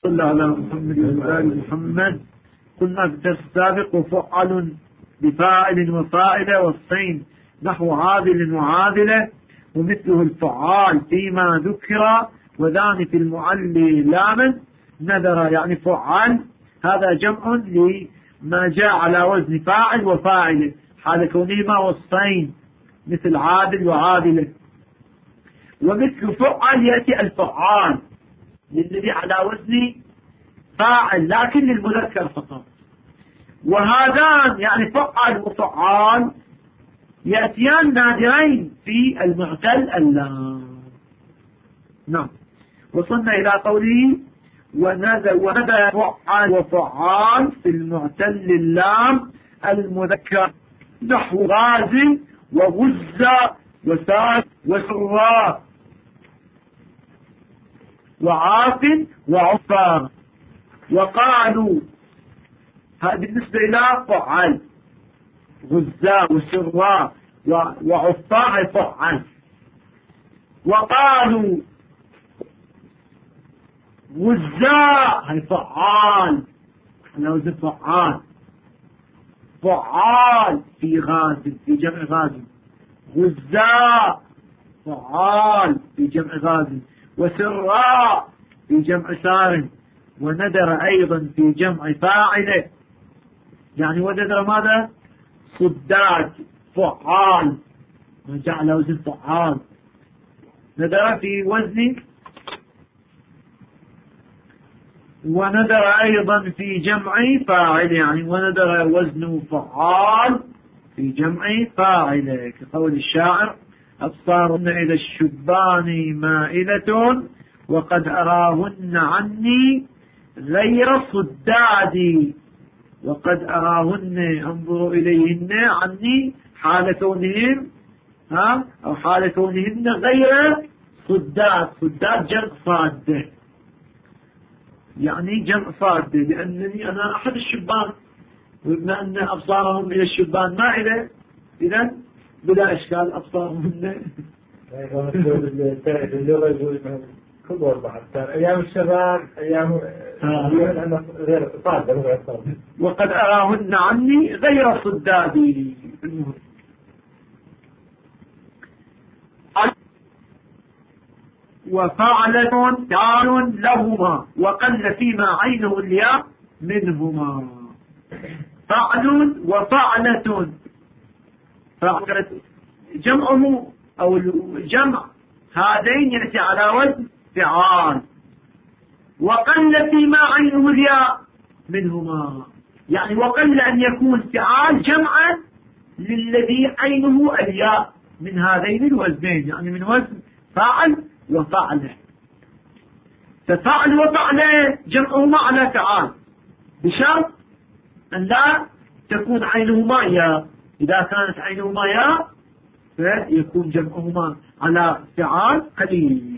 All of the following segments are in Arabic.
صلى على محمد وآل محمد. قلنا في الدرس السابق وفعل بفاعل وفاعل والصين نحو عادل وعادلة ومثله الفعال فيما ذكر وذان في المعلي لاما نذر. يعني فعال هذا جمع لما جاء على وزن فاعل وفاعل حال كونهما والصين مثل عادل وعادلة. ومثل فعل يأتي الفعال للذي على وزن فاعل لكن للمذكر فقط. وهذان يعني فعل وفعال يأتيان نادرين في المعتل اللام. نعم. وصلنا إلى قوله ونذر فعل وفعال في المعتل اللام المذكر نحو غاز وغزة وساد وسراء وعاف وعفار. وقالوا هذا بالنسبة إلى فعل غزاء وسراء وعفار فعل. وقالوا غزاء هي فعال على وزن فعال فعال في غاز في جمع غاز غزاء فعال في جمع غاز وسراء في جمع سار. وندر أيضا في جمع فاعله يعني وندر ماذا صداد فعال ما جاء على وزن فعال. ندر في وزن وندر أيضا في جمع فاعل يعني وندر وزن فعال في جمع فاعل كقول الشاعر أبصارهن إلى الشبان مائلة وقد أراهن عني غير صدادي. وقد أراهن انظروا إليهن عني حال كونهم أو حال كونهن غير صداد. صداد جمع صادة يعني جمع صادة لأنني أنا أحد الشبان وبما أن أبصارهم إلى الشبان مائلة إذن بلا إشكال أبصارهن اللغة يقول كبر بعد أيام الشباب أيام غير صادة. وقد أراهن عني غير صدادي. وفعلة تعال لهما وقل فيما عينه الياء منهما. فعل وفعلة جمعه أو الجمع هذين يأتي على وزن فعال وقل فيما عينه الياء منهما. يعني وقل أن يكون فعال جمعا للذي عينه الياء من هذين الوزنين يعني من وزن فاعل وفعله. ففعل وفعله جمعهما على فعال بشرط أن لا تكون عينهما ياء. إذا كانت عينهما ياء فيكون جمعهما على فعال قليل.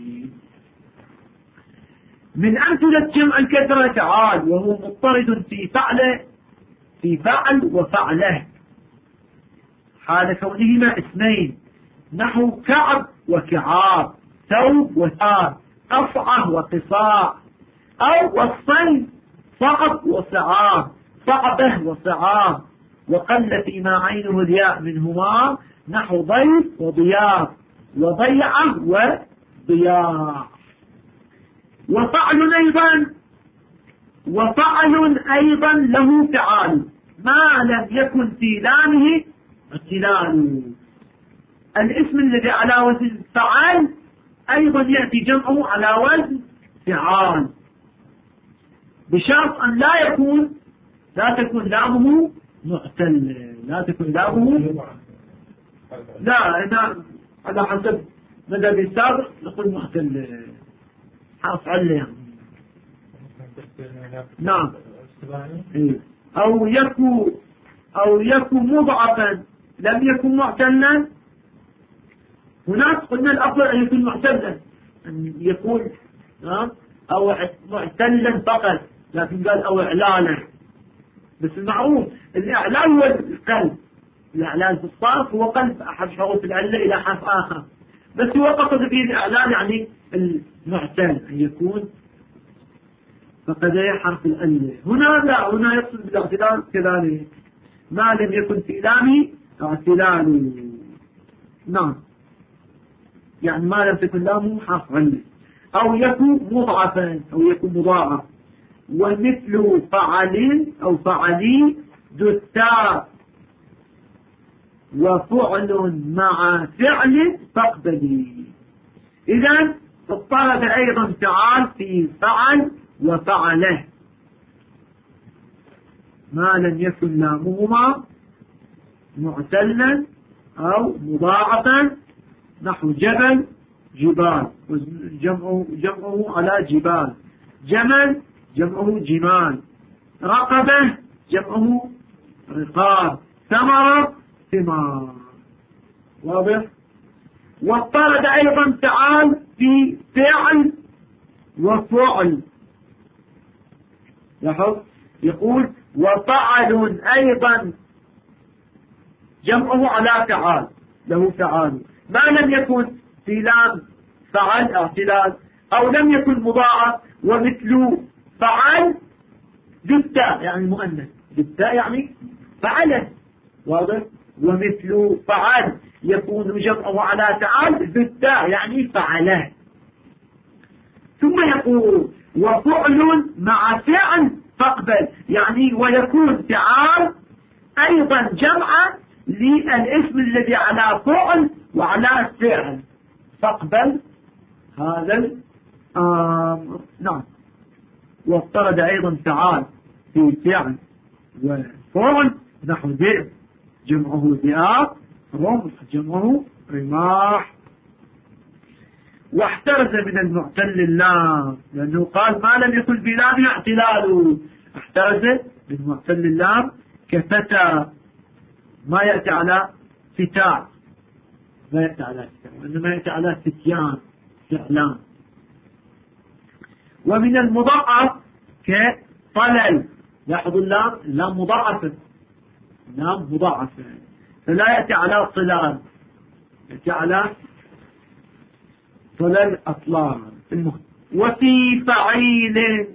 من أمثلة جمع الكثرة فعال وهو مضطرد في فعل وفعله حال كونهما اثنين نحو كعب وكعاب ثوب وثاب قصعة وقصاع أو والصين صعب وصعاب صعبه وصعاب. وقل فيما عينه الياء منهما نحو ضيف وضياف وضيعة وضياع. وفعل أيضا له فعال ما لم يكن في لامه اعتلال. الاسم الذي على وزن فعال أيضا يأتي جمعه على وزن فعال بشرط أن لا تكون لامه معتل. لا تكون لامه لا إذا على حسب مدى السابق نقول معتل حرف علة يعني. نعم. أو يكو مضعفا لم يكن معتلا. هناك قلنا الأفضل أن يكون معتلا أن يكون أو معتلا فقط لكن قال أو إعلانا. بس المعروف الإعلان هو القلب. الإعلان في الصرف هو قلب أحد حروف العلة إلى حرف آخر بس هو قصد فيه الإعلان يعني المعتل أن يكون فقد حرف الألف. هنا لا، هنا يقصد بالاعتلال كذلك ما لم يكن في لامه اعتلال. نعم، يعني ما لم تكن لامه حرف علة، أو يكون مضعفا أو يكون مضاعف. ومثل فعل أو فعلي ذو التاء وفعل مع فعل فاقبلي. إذن اضطرد أيضا تعال في فعل وفعله ما لم يكن لامهما معتلا أو مضاعفا، نحو جبل جبال، جمعه على جبال. جمل جمعه جمال. رقبة جمعه رقاب. ثمرة ثمار. واضح؟ واضطرد أيضا تعال في فعل وفعل. لاحظ يقول وفعل أيضا جمعه على فعال، له فعال ما لم يكن في لام فعل اعتلال أو لم يكن مضاعف. ومثل فعل بالتاء يعني مؤنث، بالتاء يعني فعل. واضح؟ ومثل فعل يكون جمعه على فعل بالتاء يعني فعله. ثم يقول وفعل مع فعل فاقبل، يعني ويكون فعال أيضا جمعا للاسم الذي على فعل وعلى فعل فاقبل هذا الأمر. نعم. وافترض أيضا فعال في فعل وفعل، نحو ذئب جمعه ذئاب، رمح جمعه رماح. واحترز من المعتل اللام، لأنه قال ما لم يكن بلام اعتلال. احترز من معتل اللام كفتى، ما يأتي على فتاة، ما يأتي على فتاة، وإنما يأتي على فتيان فعلان. ومن المضاعف كطلل، لاحظوا اللام مضاعفة، لام مضاعفة فلا يأتي على طلال، يأتي على طلل أطلال. وفي فعيل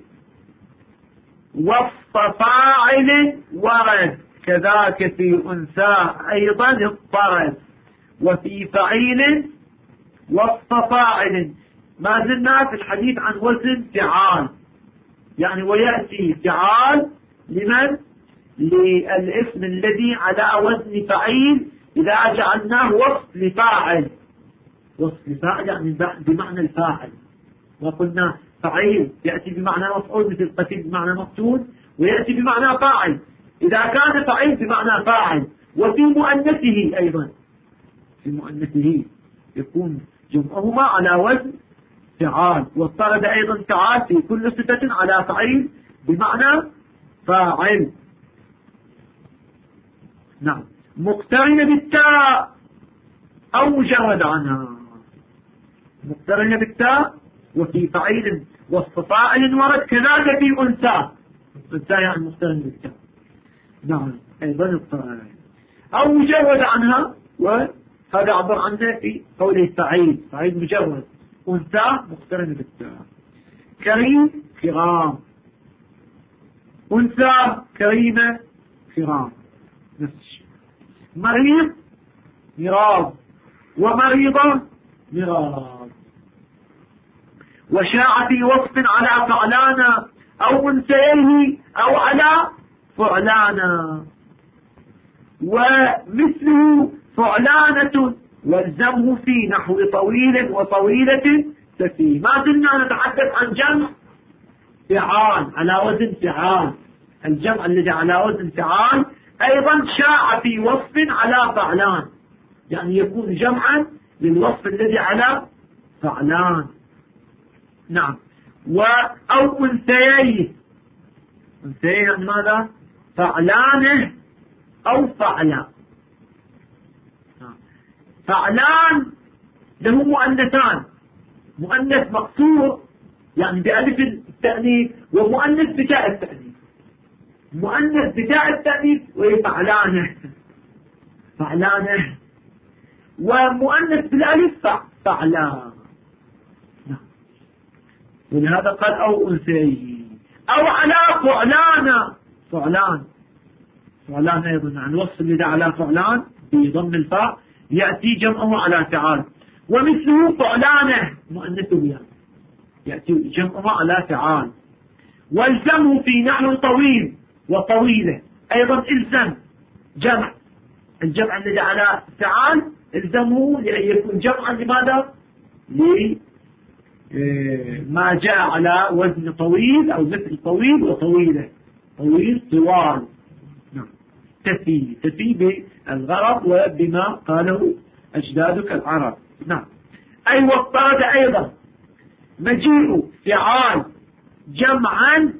وسط فاعل ورد، كذاك في أنثى أيضا اضطرد. وفي فعيل وسط فاعل، ما زلنا في الحديث عن وزن فعال، يعني ويأتي فعال لمن؟ للاسم الذي على وزن فعيل إذا جعلناه وصف لفاعل. وصف لفاعل يعني بمعنى الفاعل، وقلنا فعيل يأتي بمعنى مفعول مثل قتيل بمعنى مقتول، ويأتي بمعنى فاعل إذا كان فعيل بمعنى فاعل. وفي مؤنثه أيضا، في مؤنثه يكون جمعهما على وزن فعال. واضطرد أيضا فعال في كل صفة على فعيل بمعنى فاعل. نعم. مقترن بالتاء أو مجرد عنها، مقترن بالتاء وفي فعيل وسط فاعل ورد، كذلك في أنثى، أنثى يعني مقترن بالتاء. نعم أيضا اضطرد أو مجرد عنها، وهذا عبر عنه في قوله فعيل، فعيل مجرد، أنثى مقترن بالتاء. كريم كرام، أنثى كريمة كرام، نفس الشيء. مريض مرض، ومريضة مرض. وشاع في وصف على فعلانا أو أنثيه أو على فعلانا. ومثله فعلانة والزمه في نحو طويل وطويلة سفيه. ما زلنا نتحدث عن جمع فعال على وزن فعال. الجمع الذي على وزن فعال أيضا شاع في وصف على فعلان، يعني يكون جمعا للوصف الذي على فعلان. نعم. أو أنثيه، أنثيه يعني ماذا؟ فعلانه أو فعلا. فعلان له مؤنثان، مؤنث مقصور يعني بألف التأنيث، ومؤنث بتاء التأنيث. مؤنث بتاء التأنيث وهي فعلانه، فعلانه. ومؤنث بالألف فعلان. ولهذا قال أو أنثيه. أو على فعلان. فعلان أيضا عن الوصف الذي على فعلان بضم الفاء يأتي جمعه على فعال. ومثله فعلانه مؤنثه يعني يأتي جمعه على فعال. والزمه في نحو طويل وطويلة أيضا الزم جمع. الجمع الذي على فعال الزمه لأن يكون جمعا لماذا؟ لما جاء على وزن طويل أو مثل طويل وطويلة. طويل طوال نعم. تفي بالغرض وبما قاله أجدادك العرب. نعم. أي واضطرد أيضا مجيء فعال جمعا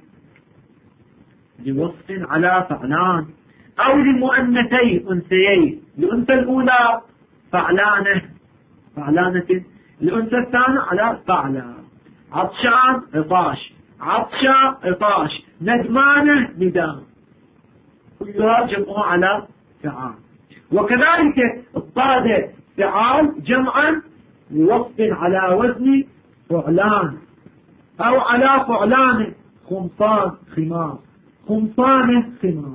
لوصف على فعلان أو لمؤنثي أنثيين. الأنثى الأولى فعلانة الأنثى الثانية على فعلان. عطشان عطاش، عطشة عطاش، ندمانة ندام، كلها جمعها على فعال. وكذلك اضطرد فعال جمعا لوصف على وزن فعلان أو على فعلان خمصان خمار، خمصان خمار.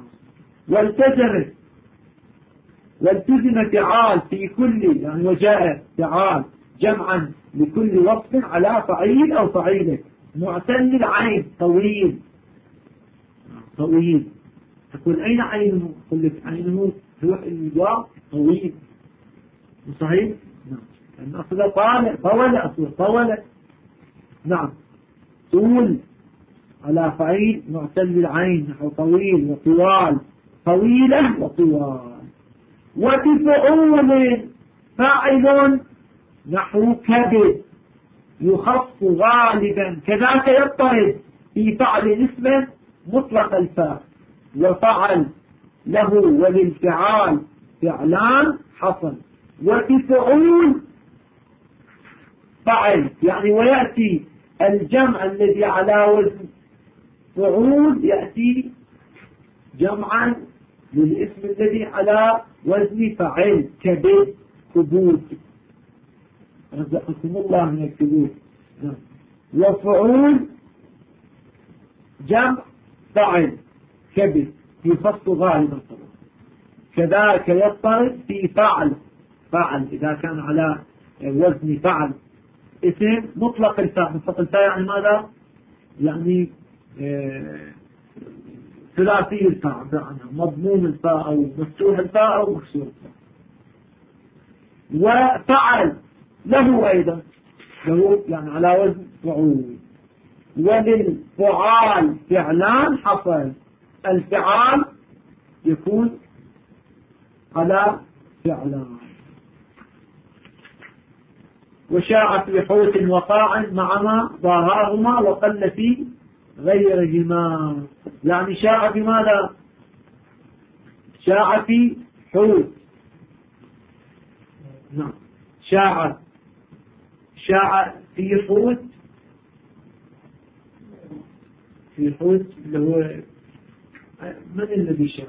والتزم فعال في كل يعني وجاء فعال جمعا لكل وصف على فعيل أو فعيلة معتل العين طويل. تقول أين عينه؟ قل لك عينه روح الواو طويل. صحيح؟ نعم. لأن أصله طول. نعم. طول على فعيل معتل العين نحو طويل وطوال، طويلة وطوال. وبفعول فاعل نحو كبد يخص غالبا كذاك يضطرد في فعل اسم مطلق الفاء وفعل له وللفعال فعلان حصل. وبفعول فعل يعني ويأتي الجمع الذي على وزن فعول يأتي جمعا للاسم الذي على وزن فعل كبد كبود. رزقكم الله من الكبود. وفعول جمع فعل كبد يخص غالبا طبعا. كذاك يضطرد في فعل إذا كان على وزن فعل اسم مطلق الفاء. يعني ماذا؟ يعني ثلاثي الفاء يعني مضموم الفاء أو مفتوح الفاء أو مكسور الفاء. وفعل له أيضا له يعني على وزن فعول. وللفعال فعلان حصل. الفعال يكون على فعلان. وشاع في حوت وقاع مع ما ظاهرهما وقل في غيرهما. يعني شاع في ماذا؟ شاع في حوت. نعم. شاع في حوت اللي هو من الذي شاع؟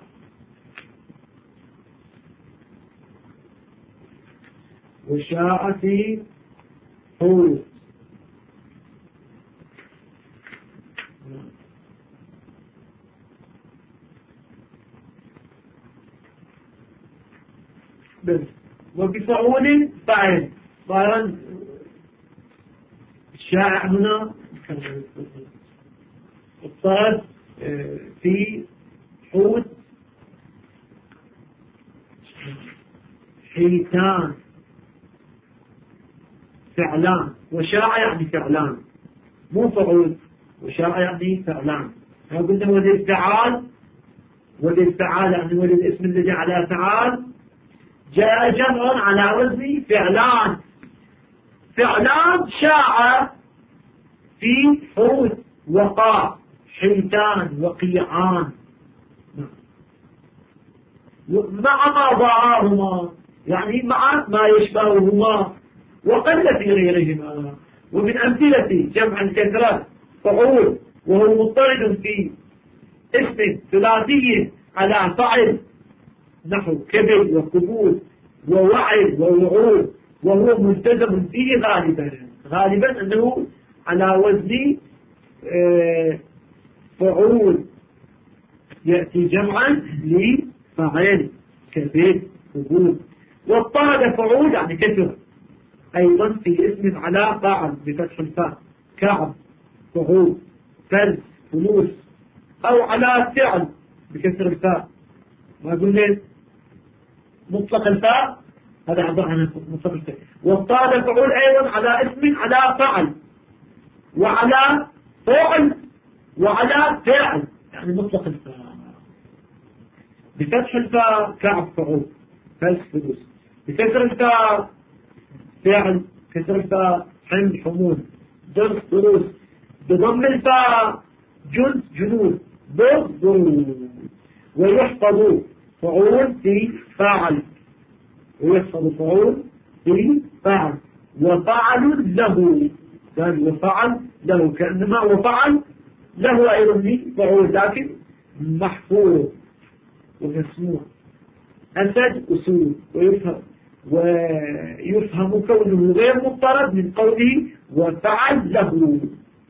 وشاع في حوت وبفعول فعل. طبعا الشائع هنا اضطرد في حوت حيتان فعلان. وشاع يعني فعلان مو فعول. وشاع يعني فعلان. قلنا وللفعال يعني وللاسم الذي على فعال جاء جمع على وزن فعلان. فعلان شاع في حوت وقاع حيتان وقيعان مع ما ضاعهما يعني مع ما يشبههما وقل في غيرهما. ومن أمثلة جمع الكثرة فعول وهو مضطرد في اسم ثلاثي على فعل نحو كبد وقبول ووعد ووعود وهو ملتزم فيه غالبا أنه على وزن فعول يأتي جمعا لفعل كبير فعول. واضطرد فعول يعني كثر أيضا في اسم على فاعل بفتح الفاء كعب فعول فلس فلوس، أو على فعل بكسر الفاء. ما قلنا مطلق الفاء هذا عبارة عن مطلق الفاء. واضطرد الفعول أيضا على اسم على فعل وعلى فعل وعلى فعل يعني مطلق الفاء. بفتح الفاء كعب فعول فلس فلوس، بكسر الفاء فعل كسر الفاء حمل حمول درس دروس، بضم الفاء جند جنود ضرب ضروب. ويحفظ فعول في فاعل، ويحفظ فعول في فاعل. وفعل له قال وفعل له كأنما وفعل له أيضا فعول لكن محفوظ ومسموع. أسد أسود. ويفهم كونه غير مضطرد من قوله وفعل له.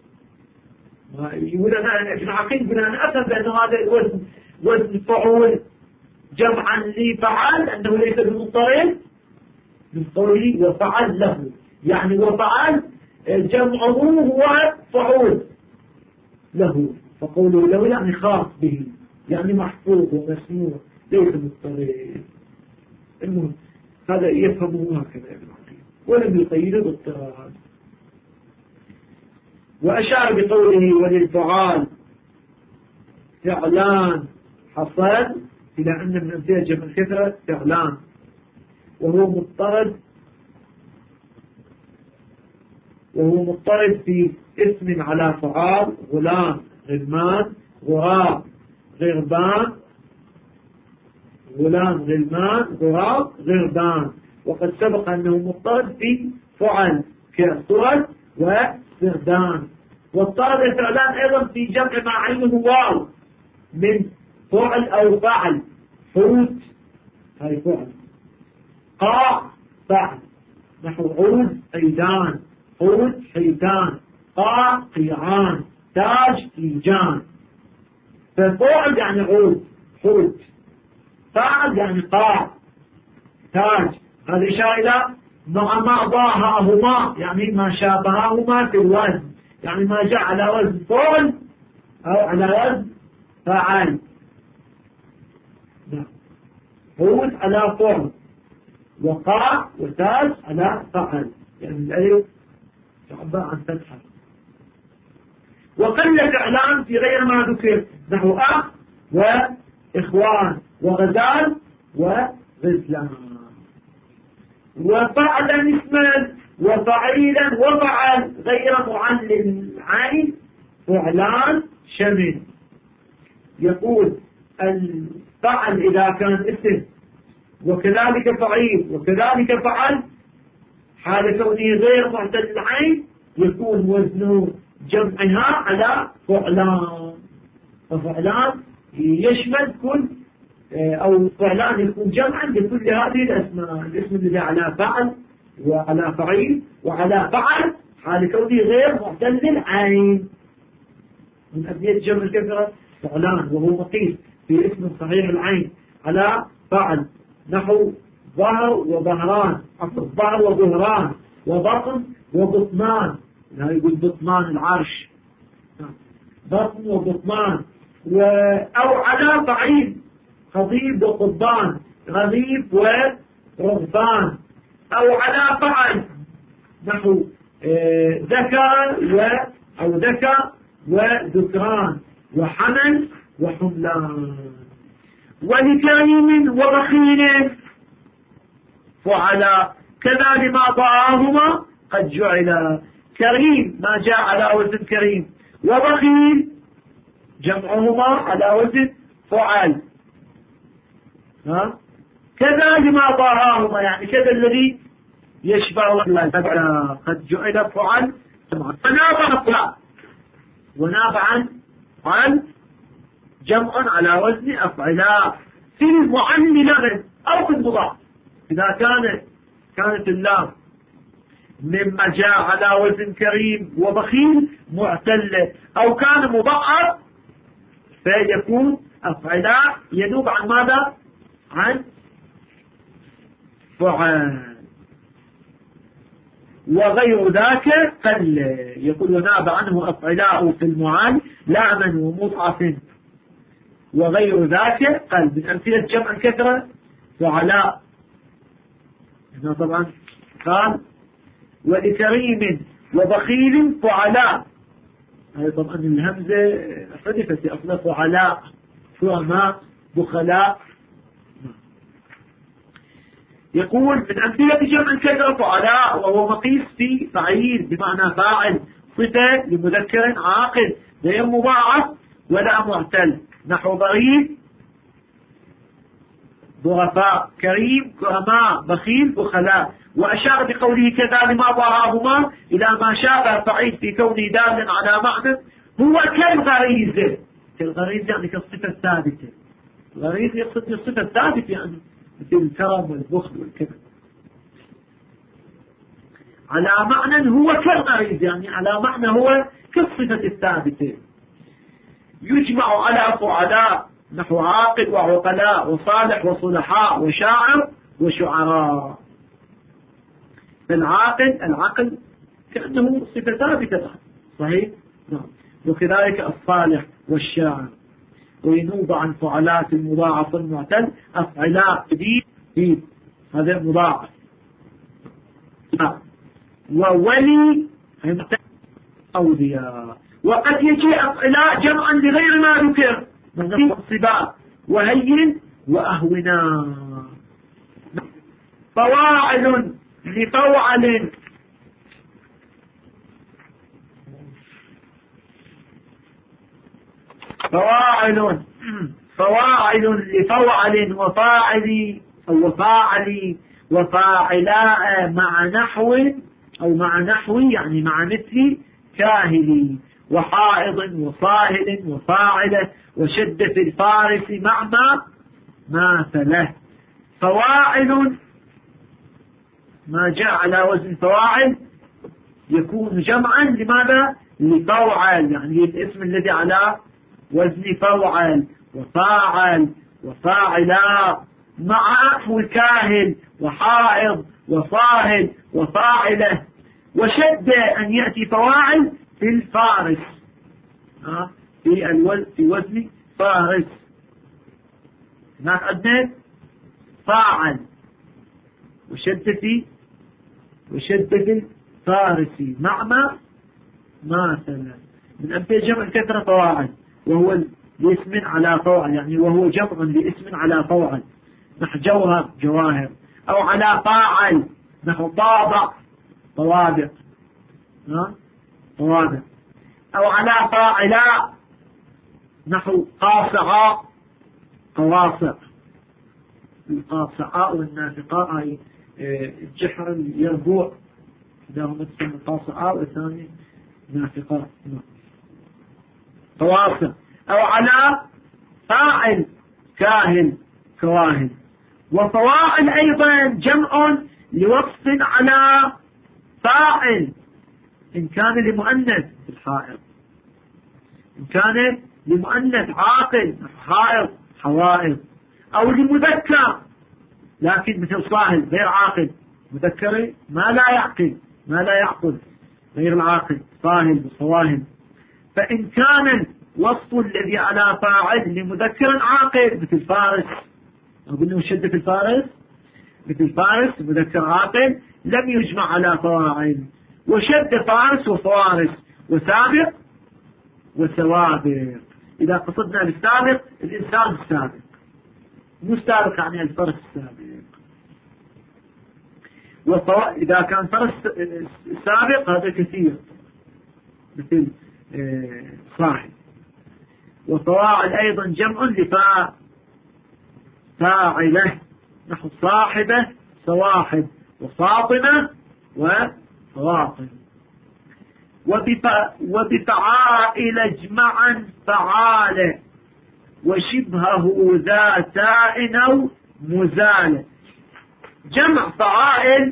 يقول أنا ابن عقيل يقول أنا أفهم بأنه هذا وزن فعول جمعا لفعل أنه ليس بمضطرد من قوله وفعل له، يعني وفعل جمعه هو فعول له، فقوله له يعني خاص به يعني محفوظ ومسموع ليس مضطرد. المهم هذا يفهمه هكذا ابن عقيل ولم يقيده باضطراد. وأشار بقوله وللفعال فعلان حصل إلى أن من أمثلة جمع الكثرة فعلان، وهو مضطرد في اسم على فعال غلام غلمان غراب غربان غلام غلمان غراب غربان. وقد سبق أنه مضطرد في فعل كسرد وسردان. واضطرد الفعلان أيضا في جمع ما عينه واو من فعل أو فعل. حوت هاي فعل، قاع فعل، نحو عود أيدان، حوت حيتان، قاع قيعان، تاج تيجان. ففعل يعني عود حوت، فعل يعني قاع تاج. هذا إشارة إلى ما ضاهاهما يعني ما شابهاهما في الوزن، يعني ما جاء على وزن فعل أو على وزن فعل. حوت على فعل، وقاع وتاج على فعل، يعني الألف تعبر عن فتحة. وقل فعلان في غير ما ذكر نحو أخ وإخوان وغزال وغزلان. وفعلا اسما وفعيلا وفعل غير معلم عين فعلان شمل. يقول الفعل إذا كان اسم وكذلك فعيل وكذلك فعل حال كونه غير معتل العين يكون وزنه جمعها على فعلان. وفعلان يشمل كل أو فعلان يكون جمعا لكل هذه الأسماء. الاسم الذي على فعل وعلى فعيل وعلى فعل حال كونه غير معتل العين. من أبنية جمع الكثرة فعلان، وهو مقيس في اسم صحيح العين على فعل نحو ظهر وظهران، ظهر وظهران، وبطن وبطمان. لا يقول بطمان العرش، بطن وبطمان. أو على فعيل خضيب وقضبان، غضيب ورغبان. أو على فعل نحو ذكر أو ذكر وذكران وحمل وحملان. ولكريم وبخيل فعلا كذا لما ضعاهما قد جعل. كريم ما جاء على وزن كريم، وبخيل جمعهما على وزن فعل. كذا لما ضعاهما يعني كذا الذي يشبه الله قد جعل فعل. ونابعا فعل جمع على وزن أفعلا في المعلل أو في المضاف. إذا كانت اللام مما جاء على وزن كريم وبخيل معتلة، أو كان مضاعف فيكون أفعلاء ينوب عن ماذا؟ عن فعال. وغير ذاك قل، يقول وناب عنه أفعلاء في المعال لعما ومضعف وغير ذاك قل. من أمثلة جمع كثرة فعلاء، هنا طبعا قال ولكريم وبخيل فعلاء، هذا طبعا الهمزة حذفت أصلا فعلاء، فهماء، بخلاء. يقول من أمثلة جمع كثرة فعلاء وهو مقيس في فعيل بمعنى فاعل، صفة لمذكر عاقل غير مضاعف ولا معتل، نحو ضريب ضعفاء، كريم كرماء، بخيل بخلاء. وأشار بقوله كذا لما ضعهما إلى ما شابه فعيل في كونه دالا على معنى هو كالغريزة. كالغريزة يعني كالصفة الثابتة، الغريزة يقصد الصفة الثابتة يعني مثل الكرم والبخل والكذب. على معنى هو كالغريزة يعني على معنى هو كالصفة الثابتة. يجمع على فعلاء نحو عاقل وعقلاء وصالح وصلحاء وشاعر وشعراء. العقل كأنه صفة ثابتة، صحيح؟ نعم. وكذلك الصالح والشاعر. وينوب عن فعلات المضاعف المعتل أفعلاء دي هذا مضاعف. وولي أولياء. وقد يجي أفعلاء جمعا لغير ما ذكر من صباء وهين وأهونا. فواعل لفوعل فواعل لفوعل وفاعلي أو وفاعلي وفاعلاء مع نحو أو مع نحوي يعني مع مثل كاهلي وحائض وصاهل وفاعلة وشد في الفارس مع ما ثله. فواعل ما جاء على وزن فواعل يكون جمعا لماذا؟ لفوعل، يعني الاسم الذي على وزن فوعل وفاعل وفاعلا مع وكاهل وحائض وصاهل وفاعلة. وشد أن يأتي فواعل في الفارس في وزن فارس. هناك عندنا فاعل وشد في الفارسي مع ما ثلا. من أمثلة جمع كثرة فواعل وهو لاسم على فوعل يعني وهو جمع لاسم على فوعل نحو جوهر جواهر، أو على فاعل نحو طابع طوابع طوابع، أو على فاعلاء نحو قاصعاء قواصع. القاصعاء والنافقاء أي الجحر اليربوع داهم تسمى قاصعاء والثاني نافقاء قواصع. أو على فاعل كاهن كواهن. وفواعل أيضا جمع لوصف على فاعل إن كان لمؤنث الحائض، إن كان لمؤنث عاقل حائض حوائض، أو لمذكر لكن مثل صاهل غير عاقل، مذكر ما لا يعقل غير العاقل صاهل وصواهل. فإن كان الوصف الذي على فاعل لمذكر عاقل مثل فارس، أقول له شد في الفارس مثل فارس مذكر عاقل لم يجمع على فواعل. وشد فارس وفوارس وسابق وسوابق. إذا قصدنا بالسابق الإنسان السابق، مو السابق يعني الفرس السابق. إذا كان فرس سابق هذا كثير مثل صاحب. وفواعل أيضا جمع فاعلة نحو صاحبة صواحب وفاطمة وفواطم. وبفعائل اجمعا فعال وشبهه ذا تاء أو مزال. جمع فعائل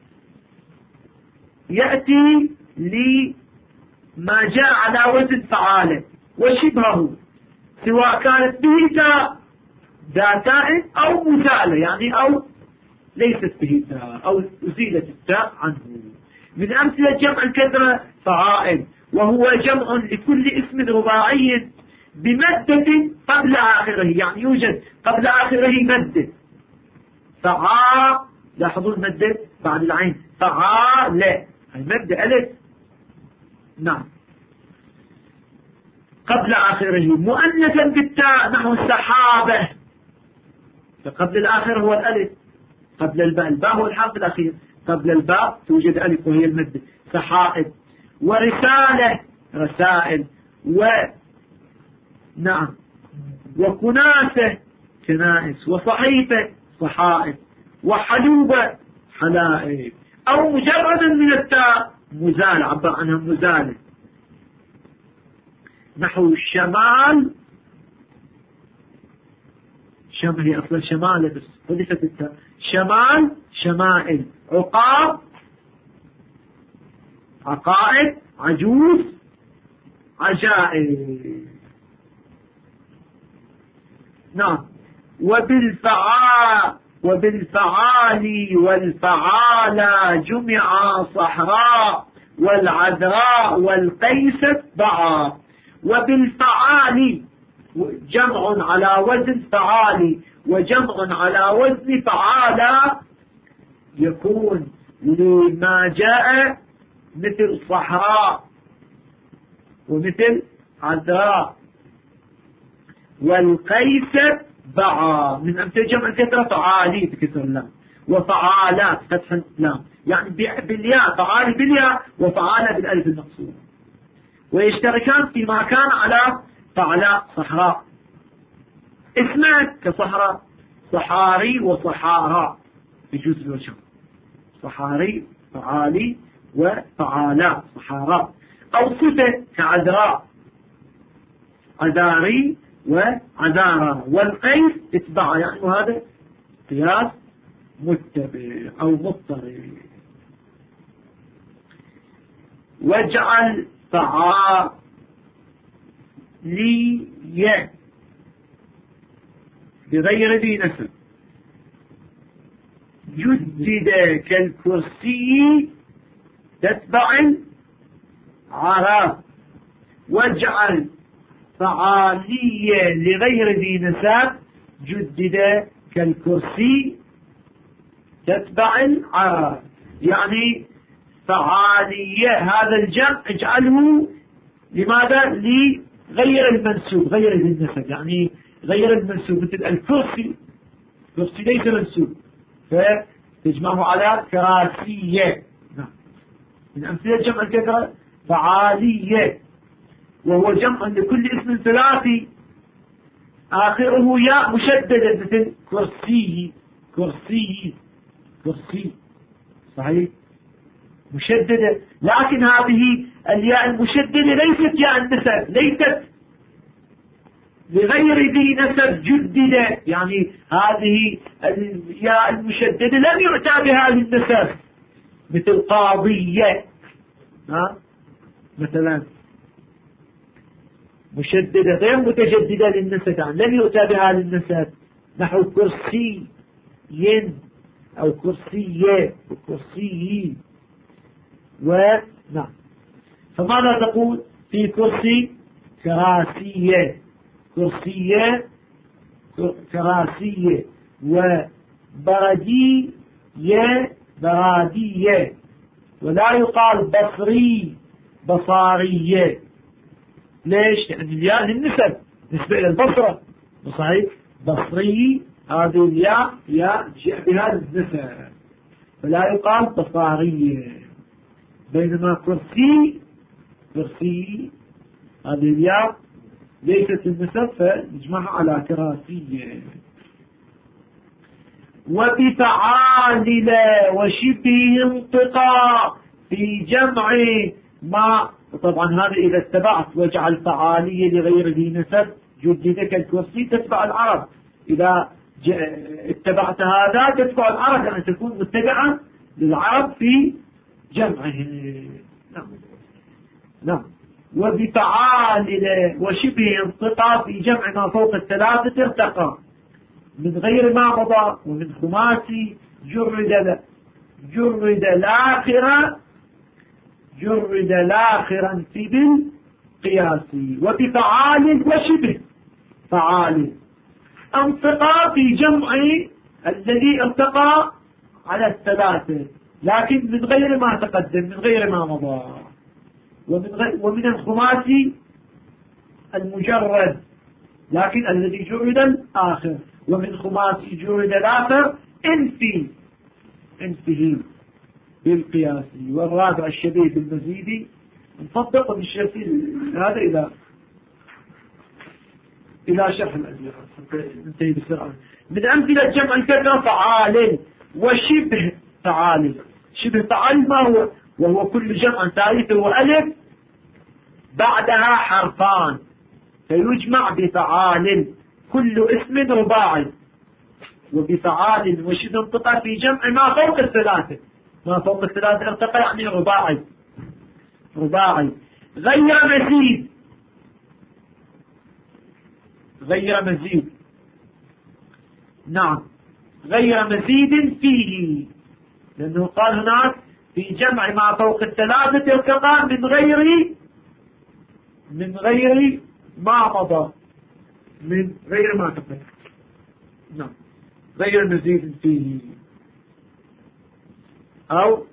يأتي لما جاء على وزن فعال وشبهه سواء كانت به تاء ذاتاء أو مزالة، يعني أو ليست به تاء أو أزيلت التاء عنه. من أمثلة جمع الكثرة فعائل، وهو جمع لكل اسم رباعي بمدة قبل آخره، يعني يوجد قبل آخره مدة. لاحظوا المدة بعد العين، فعال، المدة ألف، نعم، قبل آخره مؤنثا بالتاء، نحو السحابة، فقبل الآخر هو الألف، قبل الباء، الباء هو الحرف الأخير، قبل الباء توجد ألف وهي المدة، سحائب. ورسالة، رسائل، نعم، وكناسة، كنائس، وصحيفة، صحائف، وحلوبة، حلائب، أو مجرد من التاء، مزالة، عبر عنها مزالة، نحو الشمال، هي أصلا شمالة بس حذفت التاء، شمال، شمائل، عقاب، عقائد، عجوز، عجائب، نعم. وبالفعال والفعالى جمع صحراء، والعذراء والقيس باعا. وبالفعال جمع على وزن فعالي، وجمع على وزن فعالى، يكون لما جاء مثل صحراء ومثل عذراء والقيس باعا. من أمثلة جمع الكثرة فعالي بكسر اللام، وفعالات فتح اللام، يعني بالياء، فعالي بالياء، وفعالة بالألف المقصورة، ويشتركان فيما كان على فعلاء، صحراء، اسمه كصحراء، صحاري وصحارى يجوز الوجه، صحاري فعالي وفعالاء صحارى، أو صفة كعذراء، عذاري وعذارى، والقيس اتبع، يعني هذا قياس متبع أو مضطرب. واجعل فعالي بغير ذي نسب جدد كالكرسي تتبع العرب. واجعل فعالية لغير ذي نسب جدد كالكرسي تتبع العرب، يعني فعالية هذا الجمع اجعله لماذا؟ لغير المنسوب، غير ذي النسب، يعني غير المنسوب، مثل الكرسي، الكرسي ليس منسوب فتجمعه على كراسية. نعم. من أمثلة جمع الكثرة فعالية، وهو جمع لكل اسم ثلاثي آخره ياء مشددة، مثل كرسي، كرسي، كرسي، صحيح مشددة، لكن هذه الياء المشددة ليست ياء النسب، ليست لغير ذي نسب جددة، يعني هذه الياء المشددة لم يؤتى بها للنسب، مثل قاضية، مثلا مشددة غير متجددة للنسب، يعني لم يؤتى بها للنسب، نحو كرسي أو كرسية وكرسي نعم. فماذا تقول في كرسي؟ كراسية، كرسية، كراسية، وبردية، برادية، ولا يقال بصري، بصارية. ليش؟ لأن الياء للنسب نسبة إلى البصرة، صحيح، بصري هذه الياء جاء بها النسب، فلا يقال بصارية. بينما كرسي هذه الياء ليست النسب فنجمعها على كراسية. وبفعالل وشبه انقطاع في جمع ما، طبعا هذا إذا اتبعت واجعل فعالية لغير ذي نسب جددك الكرسي تتبع العرب، إذا اتبعت هذا تتبع العرب، يعني تكون متبعا للعرب في جمعه. نعم. وبفعالل وشبه انقطع في جمع ما فوق الثلاثة ارتقى من غير ما مضى. ومن خماسي جرد لاخرا في بالقياس. وبفعال وشبه فعال انتقى في جمع الذي ارتقى على الثلاثة لكن من غير ما تقدم من غير ما مضى. ومن الخماسي المجرد لكن الذي جرد الآخر. ومن خماسي جرد الآخر انفه بالقياس. والرابع الشبيه بالمزيد نفضل بالشرطي هذا إلى شرح الأدلة ننتهي بسرعة. من أمثلة جمع الكثرة فعال وشبه فعال. شبه فعال ما هو؟ وهو كل جمع ثالث وألف بعدها حرفان فيجمع بفعال كل اسم رباعي. وبفعال وشبه انقطع في جمع ما فوق الثلاثة. ما فوق الثلاثة ارتقى يعني رباعي. غير مزيد نعم غير مزيد فيه لأنه قال هناك في جمع ما فوق الثلاثة ارتقى من غير ما مضى من غير ما تقدم. نعم غير مزيد فيه أو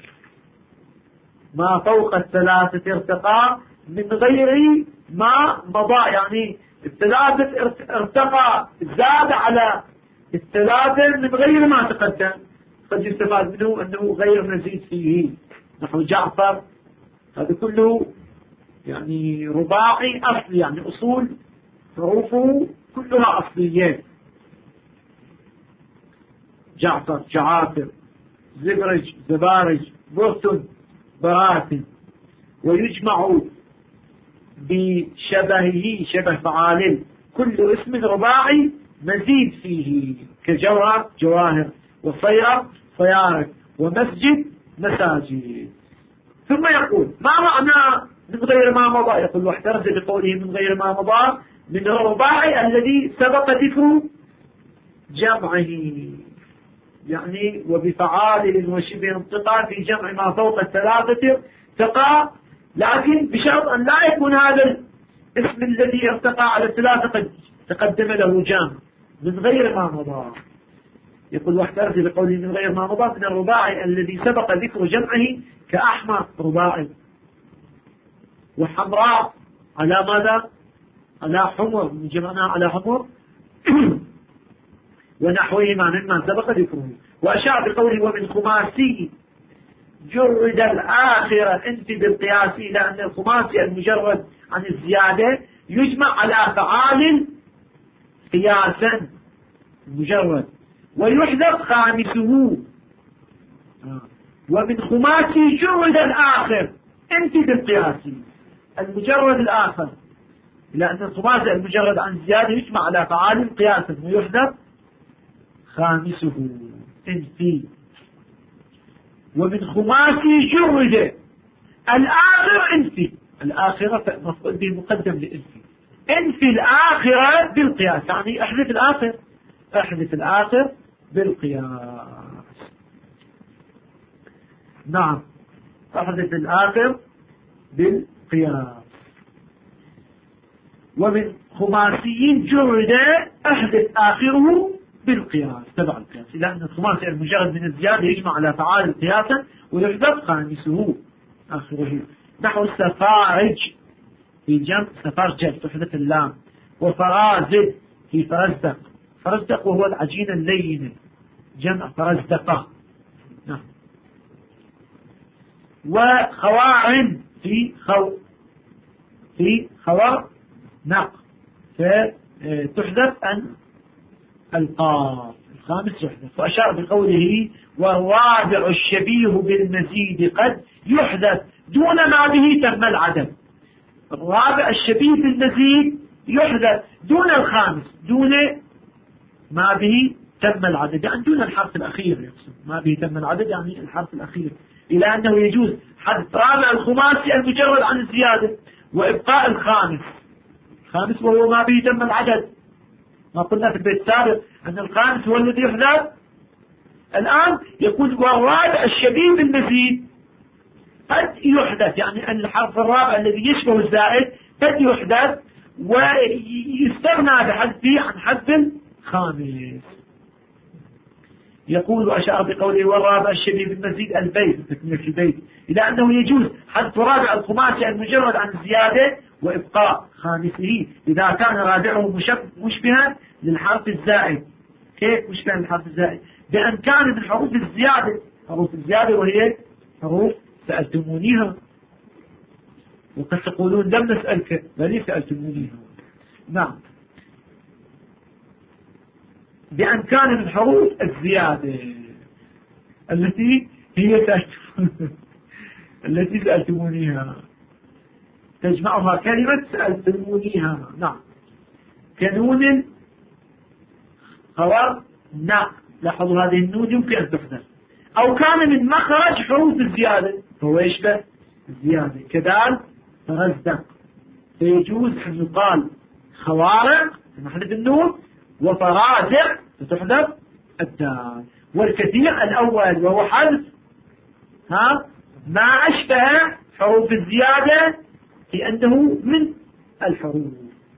ما فوق الثلاثة ارتقى من غير ما مضى يعني الثلاثة ارتقى زاد على الثلاثة من غير ما تقدم قد يستفاد منه أنه غير مزيد فيه. نحو جعفر هذا كله يعني رباعي أصلي يعني أصول حروفه كلها أصلية. جعفر جعافر زبرج زبارج برتن براتن. ويجمع بشبهه شبه فعال كل اسم رباعي مزيد فيه كجوهر جواهر وصيرة صيارة ومسجد مساجد. ثم يقول ما معنى من غير ما مضى؟ يقول واحترز بقوله من غير ما مضى من الرباعي الذي سبق ذكر جمعه يعني وبفعال وشبه انقطاع في جمع ما فوق الثلاثة تقع لكن بشرط أن لا يكون هذا الاسم الذي ارتقى على الثلاثة قد تقدم له جامع من غير ما مضى. يقول واحترز بقوله من غير ما مضى من الرباعي الذي سبق ذكر جمعه كأحمر رباعي وحمراء على ماذا؟ على حمر جمعنا على حمر ونحوهما مما سبق ذكره. وأشار بقوله ومن خماسي جرد الآخرة انت بالقياس لأن الخماسي المجرد عن الزيادة يجمع على فعال قياسا مجرد ويحذف خامسه. ومن خماسي جرد الآخر انت بالقياس المجرد الآخر لأن الخماسي المجرد عن الزيادة يجمع على فعال قياسا ويحذف خامسه انت. ومن خماسي جرد الآخر انت الآخرة مفعول به مقدم لانت انت الآخرة بالقياس يعني احذف الآخر بالقياس. نعم احذف الآخر بالقياس. ومن خماسيين جرد احذف آخره بالقياس تبع القياس لأن الخماسي المجرد من الزيادة يجمع على فعال قياسا ويحذف خامسه آخره. نحو السفارج في جمع سفرجل تحذف اللام. وفرازد في فرزدق وهو العجين اللين جمع فرزدقة. نعم. وخواعن في خوانق فتحذف القاف الخامس يحذف. وأشار بقوله والرابع الشبيه بالمزيد قد يحذف دون ما به تم العدد. الرابع الشبيه بالمزيد يحذف دون الخامس دون ما به تم العدد يعني دون الحرف الأخير يقصد ما به تم العدد يعني الحرف الأخير إلى أنه يجوز حذف رابع الخماسي المجرد عن الزيادة وإبقاء الخامس وهو ما به تم العدد. ما قلنا في البيت السابق أن الخامس هو الذي يحذف. الآن يقول والرابع الشبيه بالمزيد قد يحدث، يعني الحرف الرابع الذي يشبه الزائد قد يحدث ويستغنى بحذفه عن حذف الخامس. يقول وأشار بقوله والرابع الشبيه بالمزيد البيت تكملة البيت إلى أنه يجوز حذف رابع الخماسي المجرد عن الزيادة وإبقاء خامسه إذا كان رابعه مشبها للحرف الزائد. كيف مشبها للحرف الزائد؟ بأن كان من حروف الزيادة وهي حروف سألتمونيها، وقد تقولون لم نسألك بل سألتمونيها. نعم، بأن كان من حروف الزيادة التي هي التي سألتمونيها تجمعها كلمة سألتمونيها. نعم، كنون خبر نعم، لاحظوا هذه النون يمكن أن تحذف. أو كان من مخرج حروف الزيادة فهو يشبه الزيادة كدال فرزدق، فيجوز أن يقال خوارق نحذف النون وفرازق فتحذف الدال. والكثير الأول وهو حذف ما أشبه حروف الزيادة لأنه من الحروف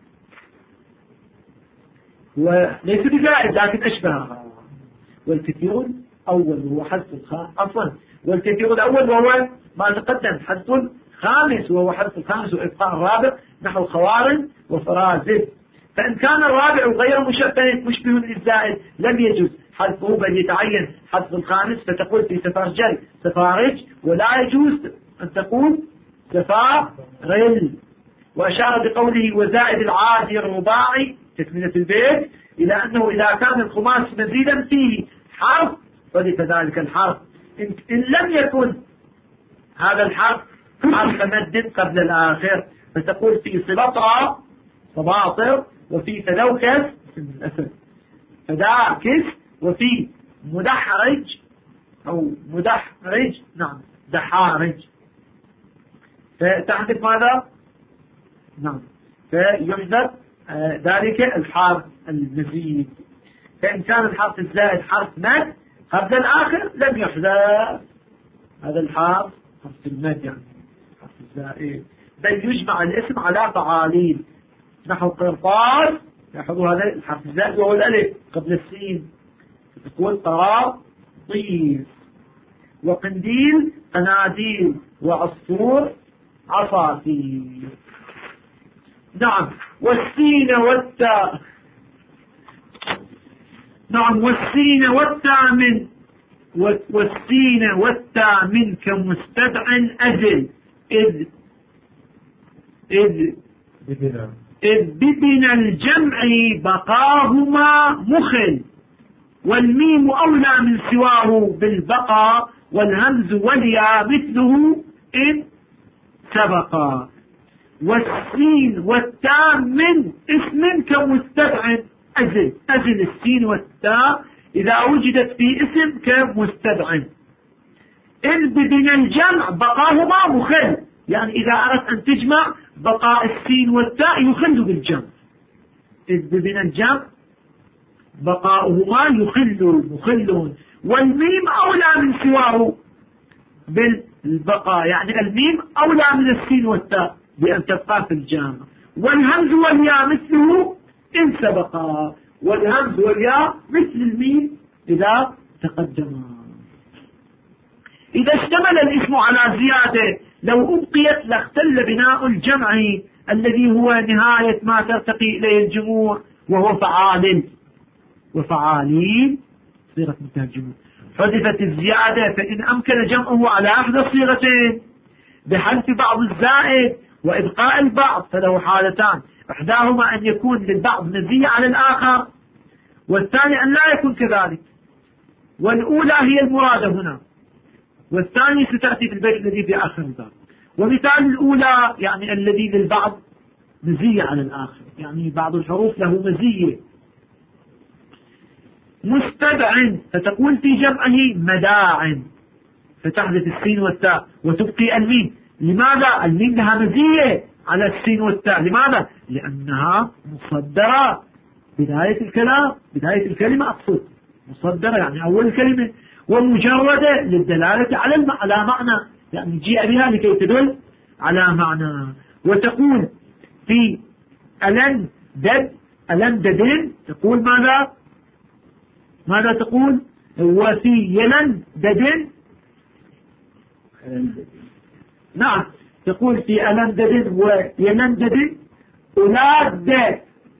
وليس بزائد لكن أشبهها. والكثير الأول وهو حذف والكثير الأول وهو ما تقدم حذف الخامس وهو حذف الخامس وإبقاء الرابع نحو خوارن وفرازق. فإن كان الرابع غير مشبه للزائد لم يجوز حذفه بل يتعين حذف الخامس، فتقول في سفارجل سفارج ولا يجوز أن تقول سفارل. وأشار بقوله وزائد العادي الرباعي تكملة البيت إلى أنه إذا كان الخماس مزيدا فيه حرف حذف ذلك الحرف إن لم يكن هذا الحرف حرف مد قبل الآخر، فتقول في صباطة صباطر وفي فدوكس فداكس وفي مدحرج أو مدحرج نعم دحارج، فتحذف ماذا؟ نعم، فيحذف ذلك الحرف المزيد. فإن كان الحرف الزائد حرف مد قبل الآخر لم يحذف هذا الحرف حرف المد يعني حرف الزائد، بل يجمع الاسم على فعالين نحو قرطاس. لاحظوا هذا الحرف الزائد وهو الألف قبل السين تقول قراطيس، وقنديل قناديل، وعصفور عصافير. نعم، والسين والتاء نعم والسين والتاء من والسين والتاء من كمستدع أزل إذ ببن الجمع بقاهما مخل، والميم أولى من سواه بالبقاء، والهمز والياء مثله إن سبقا. والسين والتاء من اسم كمستدع أزل السين والتاء إذا وجدت في اسم كمستدع. إذ ببن الجمع بقاهما مخل، يعني إذا أردت أن تجمع بقاء السين والتاء يخل بالجمع. إذ ببن الجمع بقاؤهما مخلون، والميم أولى من سواه بالبقاء، يعني الميم أولى من السين والتاء بأن تبقى في الجامع. والهمز والياء مثله إن سبقا، والهمز والياء مثل الميم إذا تقدما. إذا اشتمل الاسم على زيادة لو أبقيت لاختل بناء الجمع الذي هو نهاية ما ترتقي إليه الجموع وهو فعال وفعالين صيغة منتهى الجموع. حذفت الزيادة فإن أمكن جمعه على أحد الصيغتين بحذف بعض الزائد وإبقاء البعض فله حالتان، إحداهما أن يكون للبعض مزية على الآخر، والثاني أن لا يكون كذلك. والأولى هي المرادة هنا، والثاني ستأتي في البيت الذي في آخر الباب. ومثال الأولى يعني الذي للبعض مزية على الآخر، يعني بعض الحروف له مزية. مستدع فتقول في جمعه مداع فتحذف السين والتاء وتبقي الميم. لماذا؟ الميم لها مزية على السين والتاء. لماذا؟ لأنها مصدرة بداية الكلام، بداية الكلمة أقصد، مصدرة يعني أول الكلمة، ومجردة للدلالة على معنى، يعني جيء بها لكي تدل على معنى. وتقول في ألندد تقول ماذا تقول؟ وفي يلندد نعم تقول في ألندد ويلندد أولاد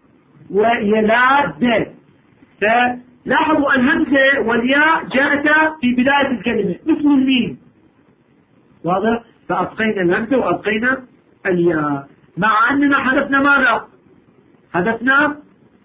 ويلاد. فلاحظوا الهمزة والياء جاءتا في بداية الكلمة مثل الميم، واضح؟ فأبقينا الهمزة وأبقينا الياء، مع أننا حذفنا ماذا؟ حذفنا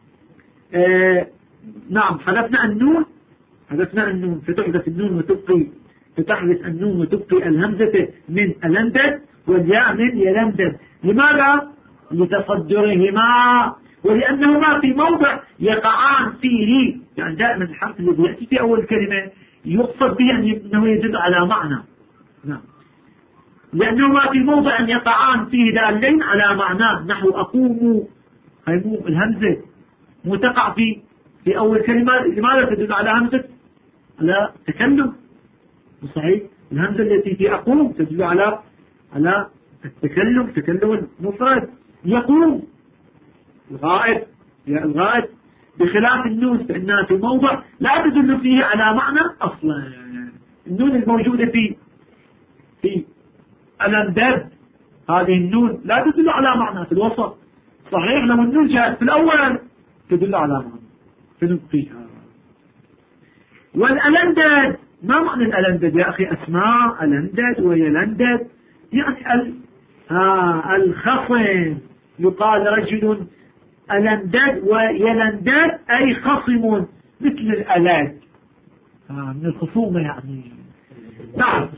نعم حذفنا النون، فتحذف النون فتحذف النون وتبقي الهمزة من ألندد والياء من يلندد. لماذا؟ لتصدرهما، ولأنهما في موضع يقعان فيه، يعني دائما الحرف الذي يأتي في أول كلمة يقصد به أنه يدل على معنى. نعم، لأنهما في موضع يقعان فيه دالين على معناه، نحو أقوم، الهمزة متقع في أول كلمة. لماذا تدل على همزة؟ على تكلم، صحيح؟ الهمزة التي في أقوم تدل على التكلم المفرد. يقوم الغائب، بخلاف النون فإنها في موضع لا تدل فيه على معنى أصلا. النون الموجودة في الأنداد، هذه النون لا تدل على معنى في الوسط، صحيح؟ لو النون جاءت في الأول تدل على معنى فنبقيها. والألنداد، ما معنى الألنداد يا أخي؟ أسماء ألنداد ويلنداد، يعني الخصم، يقال رجل ألنداد ويلنداد أي خصم مثل الألاد، من الخصومة يعني. نعم.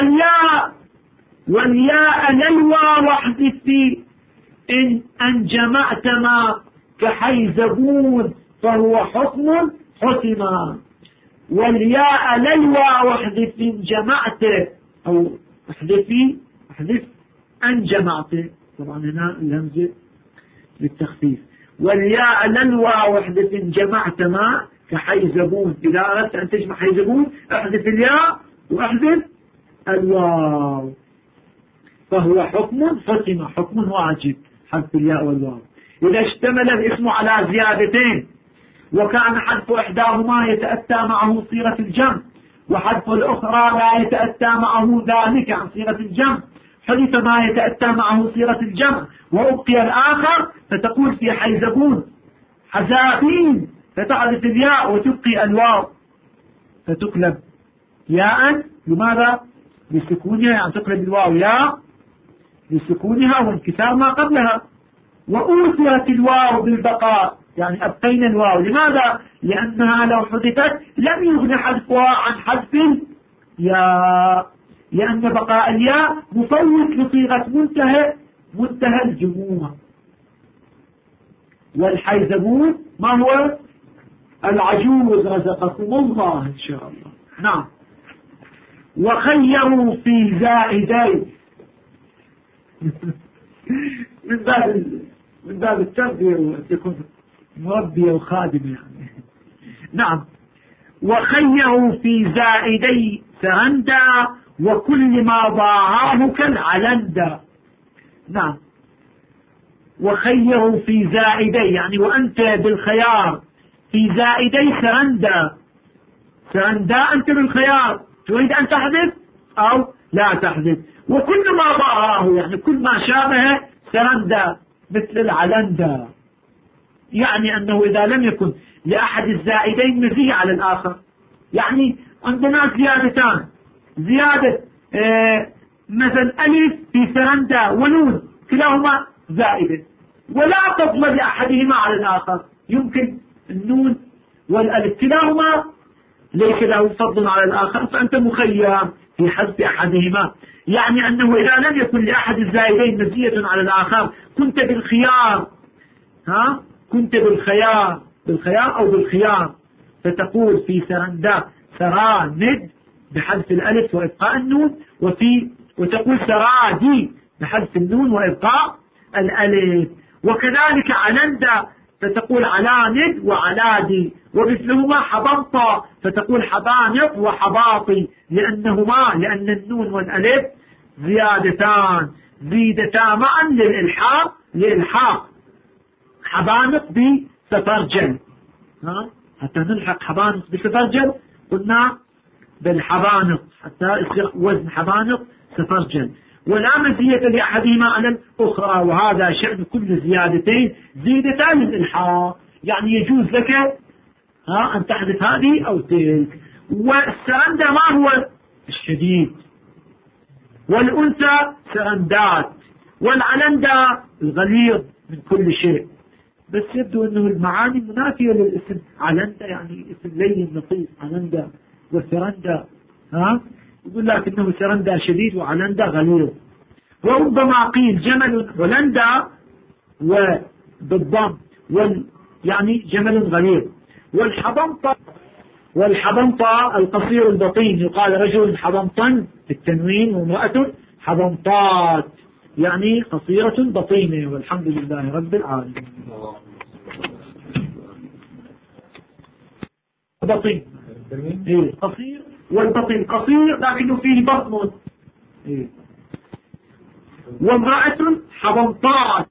والياء للوا واحذف في إن جمعت ما كحيزبون فهو حكم حسما. والياء للوا واحذف إن جمعت، أو احذف أن جمعت، طبعا هنا الهمزة للتخفيف. والياء للوا واحذف إن جمعت ما كحيزبون، إذا أردت أن تجمع حيزبون احذف الياء واحذف الواو، فهو حكم حسم، حكم واجب حذف الياء والواو. إذا اشتمل الاسم على زيادتين وكان حذف إحداهما يتأتى معه صيغة الجمع، وحذف الأخرى لا يتأتى معه ذلك عن صيغة الجمع، حذف ما يتأتى معه صيغة الجمع وأبقي الآخر، فتقول في حيزبون حزابين، فتحذف الياء وتبقي الواو فتقلب ياء. لماذا؟ لسكونها، يعني تقلب الواو ياء لسكونها وانكسار ما قبلها. وأوثرت الواو بالبقاء، يعني أبقينا الواو. لماذا؟ لأنها لو حذفت لم يغن حذفها عن حذف الياء، لأن بقاء الياء مفوت لصيغة منتهى الجموع. والحيزبون ما هو؟ العجوز، رزقكم الله إن شاء الله. نعم. وخيروا في زائدين من باب التربية وتكون مربية وخادمة يعني. نعم. وخيروا في زائدي سرندا وكل ما ضاعاه كالعلندا. نعم. وخيروا في زائدي، يعني وأنت بالخيار في زائدي سرندا أنت بالخيار، تريد أن تحذف أو لا تحذف. وكل ما ضاعاه، يعني كل ما شابه سرندا مثل العلندا، يعني أنه إذا لم يكن لأحد الزائدين مزية على الآخر، يعني عندنا زيادتان، زيادة مثلا ألف في سرندا ونون كلاهما زائدة، ولا فضل لأحدهما على الآخر، يمكن النون والألف كلاهما ليس له فضل على الآخر، فأنت مخير في حذف أحدهما. يعني أنه إذا لم يكن لأحد الزائدين مزية على الآخر كنت بالخيار، كنت بالخيار أو بالخيار، فتقول في سرندا سراند بحذف الألف وإبقاء النون، وتقول سرادي بحذف النون وإبقاء الألف. وكذلك علندا فتقول علاند وعلادي، ومثلهما حبنطة فتقول حبانط وحباطي، لأن النون والألف زيدتا معا للإلحاق. حبانط بسفرجل، حتى نلحق حبانط بسفرجل قلنا بالحبانط حتى يصير وزن حبانط سفرجل، ولا مزية لأحدهما على الأخرى. وهذا شأن كل زيادتين زيدتا للإلحاق، يعني يجوز لك أن تحذف هذه أو تلك. والسرندة ما هو؟ الشديد، والأنثى سرندات، والعلندة الغليظ من كل شيء. بس يبدو أنه المعاني منافية للاسم. علندة يعني اسم لين لطيف، علندة وسرندة يقول لك انه سرندة شديد وعلندة غليظ. وربما قيل جمل ولندة وبالضم يعني جمل غليظ. والحبنطة القصير البطين، يقال رجل حبنطا بالتنوين، وامرأة حبنطات يعني قصيرة بطينة. والحمد لله رب العالمين. بطين قصير، والبطين قصير لكنه فيه بطن. وامرأة حبنطات